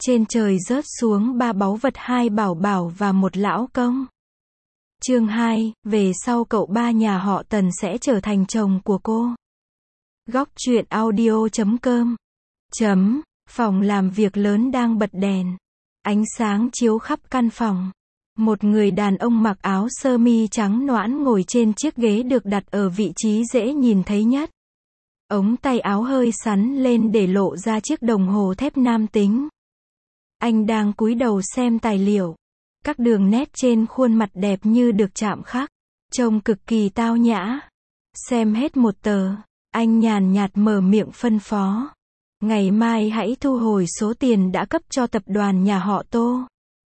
Trên trời rớt xuống 3 báu vật, 2 bảo bảo và 1 lão công. Chương 2, về sau cậu ba nhà họ Tần sẽ trở thành chồng của cô. Góc truyện audio.com. Phòng làm việc lớn đang bật đèn. Ánh sáng chiếu khắp căn phòng. Một người đàn ông mặc áo sơ mi trắng nõn ngồi trên chiếc ghế được đặt ở vị trí dễ nhìn thấy nhất. Ống tay áo hơi sắn lên để lộ ra chiếc đồng hồ thép nam tính. Anh đang cúi đầu xem tài liệu. Các đường nét trên khuôn mặt đẹp như được chạm khắc, trông cực kỳ tao nhã. Xem hết một tờ, anh nhàn nhạt mở miệng phân phó. Ngày mai hãy thu hồi số tiền đã cấp cho tập đoàn nhà họ Tô.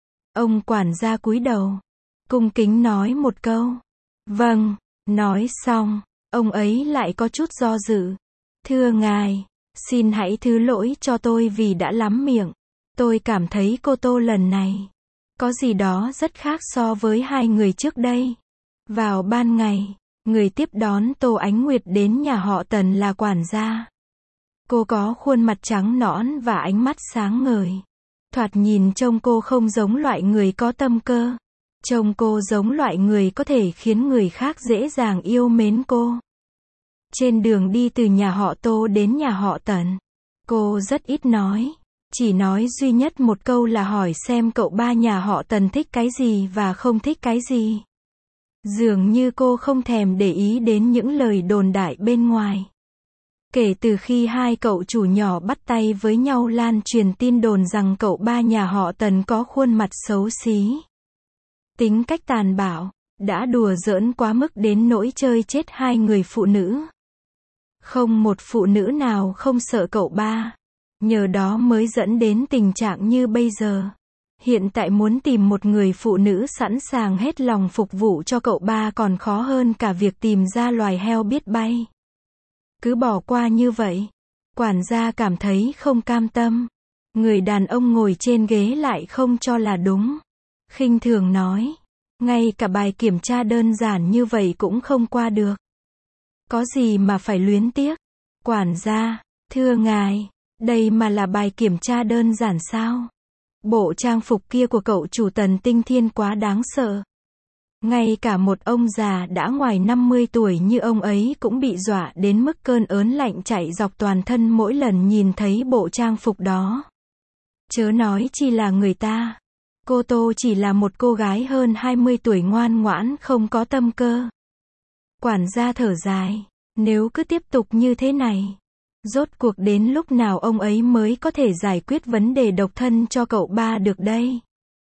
Ông quản gia cúi đầu, cung kính nói một câu. Vâng, nói xong, ông ấy lại có chút do dự. Thưa ngài, xin hãy thứ lỗi cho tôi vì đã lắm miệng. Tôi cảm thấy cô Tô lần này có gì đó rất khác so với 2 người trước đây. Vào ban ngày, người tiếp đón Tô Ánh Nguyệt đến nhà họ Tần là quản gia. Cô có khuôn mặt trắng nõn và ánh mắt sáng ngời. Thoạt nhìn trông cô không giống loại người có tâm cơ. Trông cô giống loại người có thể khiến người khác dễ dàng yêu mến cô. Trên đường đi từ nhà họ Tô đến nhà họ Tần, cô rất ít nói. Chỉ nói duy nhất một câu là hỏi xem cậu ba nhà họ Tần thích cái gì và không thích cái gì. Dường như cô không thèm để ý đến những lời đồn đại bên ngoài. Kể từ khi 2 cậu chủ nhỏ bắt tay với nhau lan truyền tin đồn rằng cậu ba nhà họ Tần có khuôn mặt xấu xí, tính cách tàn bạo, đã đùa giỡn quá mức đến nỗi chơi chết 2 người phụ nữ. Không một phụ nữ nào không sợ cậu ba. Nhờ đó mới dẫn đến tình trạng như bây giờ. Hiện tại muốn tìm một người phụ nữ sẵn sàng hết lòng phục vụ cho cậu ba còn khó hơn cả việc tìm ra loài heo biết bay. Cứ bỏ qua như vậy. Quản gia cảm thấy không cam tâm. Người đàn ông ngồi trên ghế lại không cho là đúng. Khinh thường nói. Ngay cả bài kiểm tra đơn giản như vậy cũng không qua được. Có gì mà phải luyến tiếc? Quản gia, thưa ngài. Đây mà là bài kiểm tra đơn giản sao? Bộ trang phục kia của cậu chủ Tần Tinh Thiên quá đáng sợ. Ngay cả một ông già đã ngoài 50 tuổi như ông ấy cũng bị dọa đến mức cơn ớn lạnh chạy dọc toàn thân mỗi lần nhìn thấy bộ trang phục đó. Chớ nói chi là người ta. Cô Tô chỉ là một cô gái hơn 20 tuổi ngoan ngoãn không có tâm cơ. Quản gia thở dài. Nếu cứ tiếp tục như thế này, rốt cuộc đến lúc nào ông ấy mới có thể giải quyết vấn đề độc thân cho cậu ba được đây?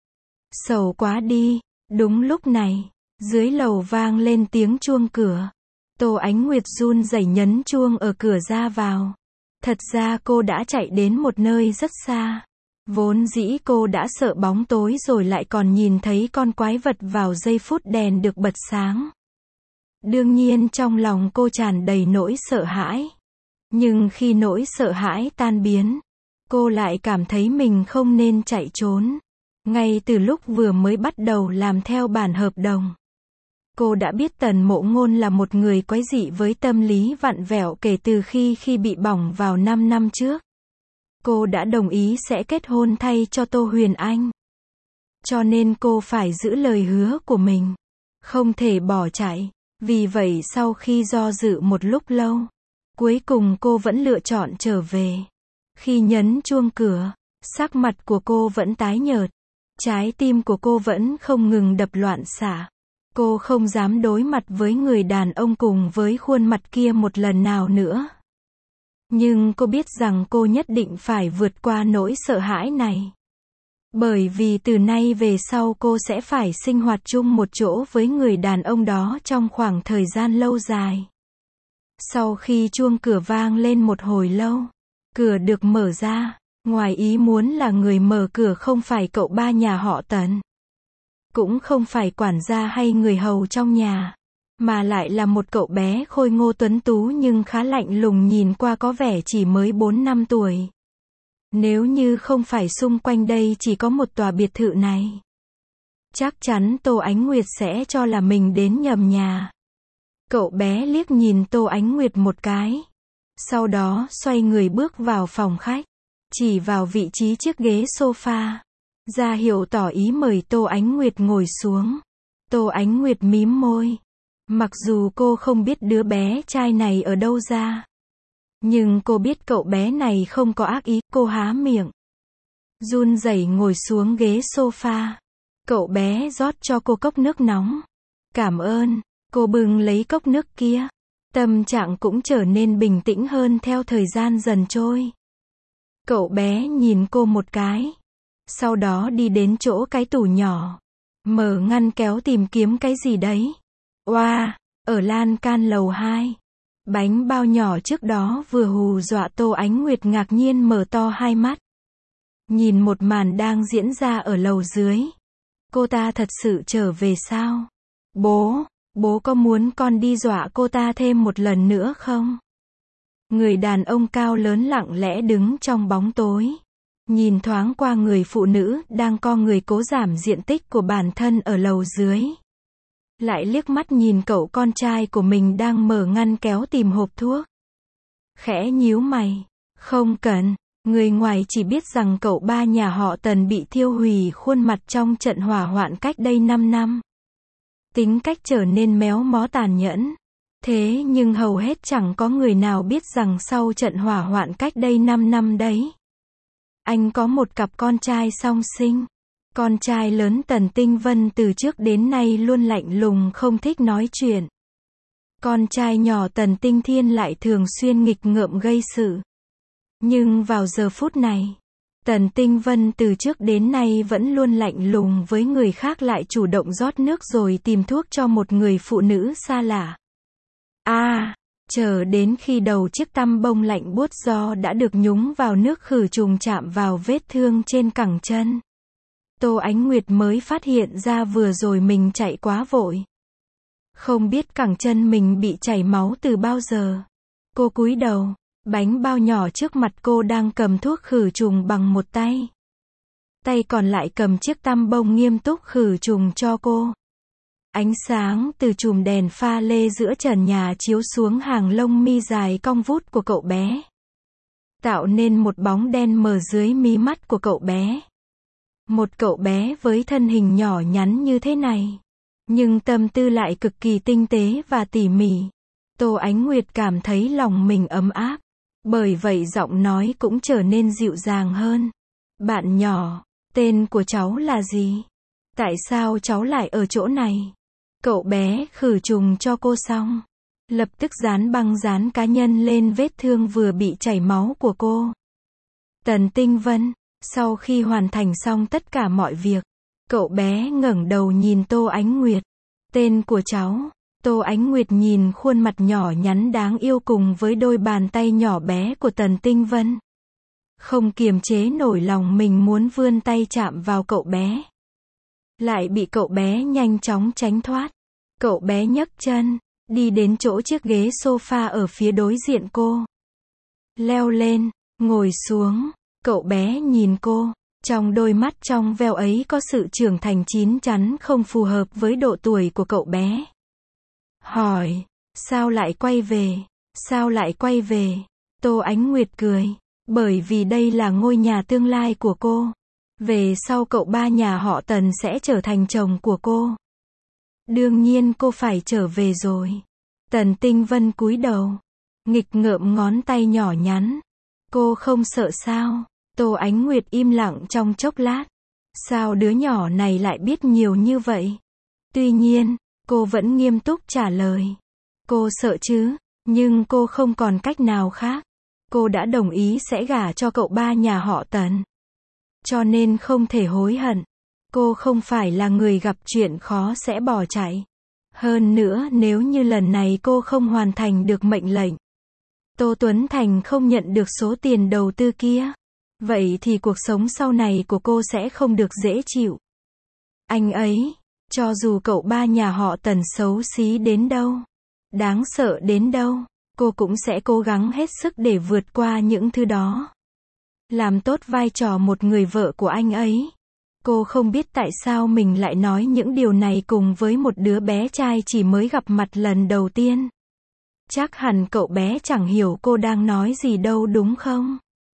Sầu quá đi. Đúng lúc này, dưới lầu vang lên tiếng chuông cửa. Tô Ánh Nguyệt run rẩy nhấn chuông ở cửa ra vào. Thật ra cô đã chạy đến một nơi rất xa. Vốn dĩ cô đã sợ bóng tối rồi lại còn nhìn thấy con quái vật vào giây phút đèn được bật sáng. Đương nhiên trong lòng cô tràn đầy nỗi sợ hãi. Nhưng khi nỗi sợ hãi tan biến, cô lại cảm thấy mình không nên chạy trốn. Ngay từ lúc vừa mới bắt đầu làm theo bản hợp đồng, cô đã biết Tần Mộ Ngôn là một người quái dị với tâm lý vặn vẹo kể từ khi bị bỏng vào 5 năm trước. Cô đã đồng ý sẽ kết hôn thay cho Tô Huyền Anh. Cho nên cô phải giữ lời hứa của mình, không thể bỏ chạy. Vì vậy sau khi do dự một lúc lâu, cuối cùng cô vẫn lựa chọn trở về. Khi nhấn chuông cửa, sắc mặt của cô vẫn tái nhợt. Trái tim của cô vẫn không ngừng đập loạn xạ. Cô không dám đối mặt với người đàn ông cùng với khuôn mặt kia một lần nào nữa. Nhưng cô biết rằng cô nhất định phải vượt qua nỗi sợ hãi này. Bởi vì từ nay về sau cô sẽ phải sinh hoạt chung một chỗ với người đàn ông đó trong khoảng thời gian lâu dài. Sau khi chuông cửa vang lên một hồi lâu, cửa được mở ra. Ngoài ý muốn là người mở cửa không phải cậu ba nhà họ Tần, cũng không phải quản gia hay người hầu trong nhà, mà lại là một cậu bé khôi ngô tuấn tú nhưng khá lạnh lùng, nhìn qua có vẻ chỉ mới 4 năm tuổi. Nếu như không phải xung quanh đây chỉ có một tòa biệt thự này, chắc chắn Tô Ánh Nguyệt sẽ cho là mình đến nhầm nhà. Cậu bé liếc nhìn Tô Ánh Nguyệt một cái, sau đó xoay người bước vào phòng khách. chỉ vào vị trí chiếc ghế sofa, ra hiệu tỏ ý mời Tô Ánh Nguyệt ngồi xuống. Tô Ánh Nguyệt mím môi. Mặc dù cô không biết đứa bé trai này ở đâu ra, nhưng cô biết cậu bé này không có ác ý, cô há miệng, run rẩy ngồi xuống ghế sofa. Cậu bé rót cho cô cốc nước nóng. Cảm ơn, cô bưng lấy cốc nước kia. Tâm trạng cũng trở nên bình tĩnh hơn theo thời gian dần trôi. Cậu bé nhìn cô một cái, sau đó đi đến chỗ cái tủ nhỏ, mở ngăn kéo tìm kiếm cái gì đấy. Oa, ở lan can lầu 2. Bánh bao nhỏ trước đó vừa hù dọa Tô Ánh Nguyệt ngạc nhiên mở to hai mắt. Nhìn một màn đang diễn ra ở lầu dưới. Cô ta thật sự trở về sao? Bố có muốn con đi dọa cô ta thêm một lần nữa không? Người đàn ông cao lớn lặng lẽ đứng trong bóng tối. Nhìn thoáng qua người phụ nữ đang co người cố giảm diện tích của bản thân ở lầu dưới. Lại liếc mắt nhìn cậu con trai của mình đang mở ngăn kéo tìm hộp thuốc. Khẽ nhíu mày. Không cần. Người ngoài chỉ biết rằng cậu ba nhà họ Tần bị thiêu hủy khuôn mặt trong trận hỏa hoạn cách đây 5 năm. Tính cách trở nên méo mó tàn nhẫn. Thế nhưng hầu hết chẳng có người nào biết rằng sau trận hỏa hoạn cách đây 5 năm đấy, anh có một cặp con trai song sinh. Con trai lớn Tần Tinh Vân từ trước đến nay luôn lạnh lùng không thích nói chuyện. Con trai nhỏ Tần Tinh Thiên lại thường xuyên nghịch ngợm gây sự. Nhưng vào giờ phút này, Tần Tinh Vân từ trước đến nay vẫn luôn lạnh lùng với người khác lại chủ động rót nước rồi tìm thuốc cho một người phụ nữ xa lạ. Chờ đến khi đầu chiếc tăm bông lạnh buốt do đã được nhúng vào nước khử trùng chạm vào vết thương trên cẳng chân. Tô Ánh Nguyệt mới phát hiện ra vừa rồi mình chạy quá vội. Không biết cẳng chân mình bị chảy máu từ bao giờ. Cô cúi đầu, bánh bao nhỏ trước mặt cô đang cầm thuốc khử trùng bằng một tay. Tay còn lại cầm chiếc tăm bông nghiêm túc khử trùng cho cô. Ánh sáng từ chùm đèn pha lê giữa trần nhà chiếu xuống hàng lông mi dài cong vút của cậu bé, tạo nên một bóng đen mờ dưới mí mắt của cậu bé. Một cậu bé với thân hình nhỏ nhắn như thế này, nhưng tâm tư lại cực kỳ tinh tế và tỉ mỉ. Tô Ánh Nguyệt cảm thấy lòng mình ấm áp, bởi vậy giọng nói cũng trở nên dịu dàng hơn. Bạn nhỏ, tên của cháu là gì? Tại sao cháu lại ở chỗ này? Cậu bé khử trùng cho cô xong, lập tức dán băng dán cá nhân lên vết thương vừa bị chảy máu của cô. Tần Tinh Vân, sau khi hoàn thành xong tất cả mọi việc, cậu bé ngẩng đầu nhìn Tô Ánh Nguyệt. Tên của cháu. Tô Ánh Nguyệt nhìn khuôn mặt nhỏ nhắn đáng yêu cùng với đôi bàn tay nhỏ bé của Tần Tinh Vân. Không kiềm chế nổi lòng mình muốn vươn tay chạm vào cậu bé. Lại bị cậu bé nhanh chóng tránh thoát. Cậu bé nhấc chân, đi đến chỗ chiếc ghế sofa ở phía đối diện cô. Leo lên, ngồi xuống, cậu bé nhìn cô. Trong đôi mắt trong veo ấy có sự trưởng thành chín chắn không phù hợp với độ tuổi của cậu bé. Hỏi, sao lại quay về? Sao lại quay về? Tô Ánh Nguyệt cười, bởi vì đây là ngôi nhà tương lai của cô. Về sau cậu ba nhà họ Tần sẽ trở thành chồng của cô. Đương nhiên cô phải trở về rồi. Tần Tinh Vân cúi đầu, nghịch ngợm ngón tay nhỏ nhắn. Cô không sợ sao? Tô Ánh Nguyệt im lặng trong chốc lát. Sao đứa nhỏ này lại biết nhiều như vậy? Tuy nhiên, cô vẫn nghiêm túc trả lời. Cô sợ chứ, nhưng cô không còn cách nào khác. Cô đã đồng ý sẽ gả cho cậu ba nhà họ Tần. Cho nên không thể hối hận. Cô không phải là người gặp chuyện khó sẽ bỏ chạy. Hơn nữa nếu như lần này cô không hoàn thành được mệnh lệnh, Tô Tuấn Thành không nhận được số tiền đầu tư kia, vậy thì cuộc sống sau này của cô sẽ không được dễ chịu. Anh ấy, cho dù cậu ba nhà họ Tần xấu xí đến đâu, đáng sợ đến đâu, cô cũng sẽ cố gắng hết sức để vượt qua những thứ đó. Làm tốt vai trò một người vợ của anh ấy. Cô không biết tại sao mình lại nói những điều này cùng với một đứa bé trai chỉ mới gặp mặt lần đầu tiên. Chắc hẳn cậu bé chẳng hiểu cô đang nói gì đâu đúng không?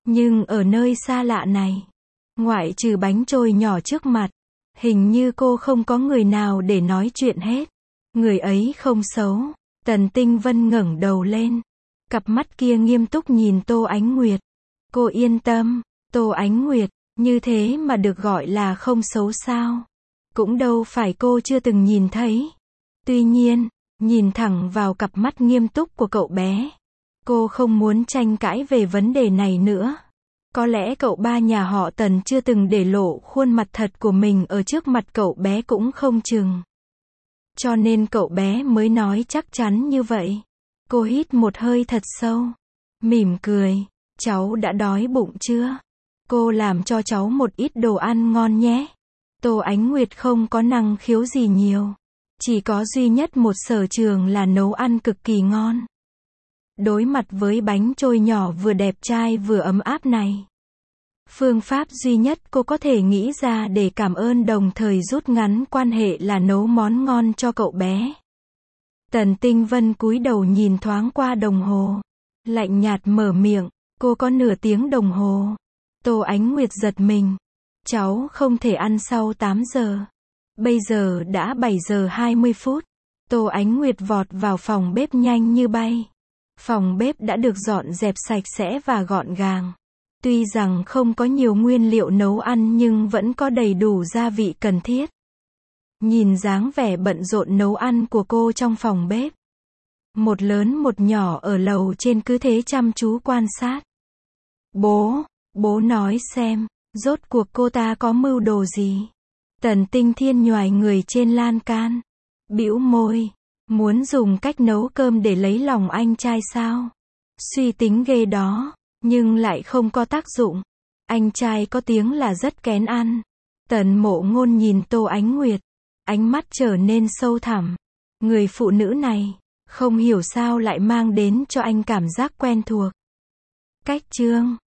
Nhưng ở nơi xa lạ này, ngoại trừ bánh trôi nhỏ trước mặt, hình như cô không có người nào để nói chuyện hết. Người ấy không xấu. Tần Tinh Vân ngẩng đầu lên. Cặp mắt kia nghiêm túc nhìn Tô Ánh Nguyệt. Cô yên tâm, Tô Ánh Nguyệt, như thế mà được gọi là không xấu sao? Cũng đâu phải cô chưa từng nhìn thấy. Tuy nhiên, nhìn thẳng vào cặp mắt nghiêm túc của cậu bé, cô không muốn tranh cãi về vấn đề này nữa. Có lẽ cậu ba nhà họ Tần chưa từng để lộ khuôn mặt thật của mình ở trước mặt cậu bé cũng không chừng. Cho nên cậu bé mới nói chắc chắn như vậy. Cô hít một hơi thật sâu, mỉm cười. Cháu đã đói bụng chưa? Cô làm cho cháu một ít đồ ăn ngon nhé. Tô Ánh Nguyệt không có năng khiếu gì nhiều. Chỉ có duy nhất một sở trường là nấu ăn cực kỳ ngon. Đối mặt với bánh trôi nhỏ vừa đẹp trai vừa ấm áp này, phương pháp duy nhất cô có thể nghĩ ra để cảm ơn đồng thời rút ngắn quan hệ là nấu món ngon cho cậu bé. Tần Tinh Vân cúi đầu nhìn thoáng qua đồng hồ, lạnh nhạt mở miệng, cô có nửa tiếng đồng hồ. Tô Ánh Nguyệt giật mình. Cháu không thể ăn sau 8 giờ. Bây giờ đã 7 giờ 20 phút. Tô Ánh Nguyệt vọt vào phòng bếp nhanh như bay. Phòng bếp đã được dọn dẹp sạch sẽ và gọn gàng. Tuy rằng không có nhiều nguyên liệu nấu ăn nhưng vẫn có đầy đủ gia vị cần thiết. Nhìn dáng vẻ bận rộn nấu ăn của cô trong phòng bếp, một lớn một nhỏ ở lầu trên cứ thế chăm chú quan sát. Bố nói xem, rốt cuộc cô ta có mưu đồ gì? Tần Tinh Thiên nhoài người trên lan can, bĩu môi, muốn dùng cách nấu cơm để lấy lòng anh trai sao? Suy tính ghê đó, nhưng lại không có tác dụng. Anh trai có tiếng là rất kén ăn. Tần Mộ Ngôn nhìn Tô Ánh Nguyệt, ánh mắt trở nên sâu thẳm. Người phụ nữ này, không hiểu sao lại mang đến cho anh cảm giác quen thuộc. Cách chương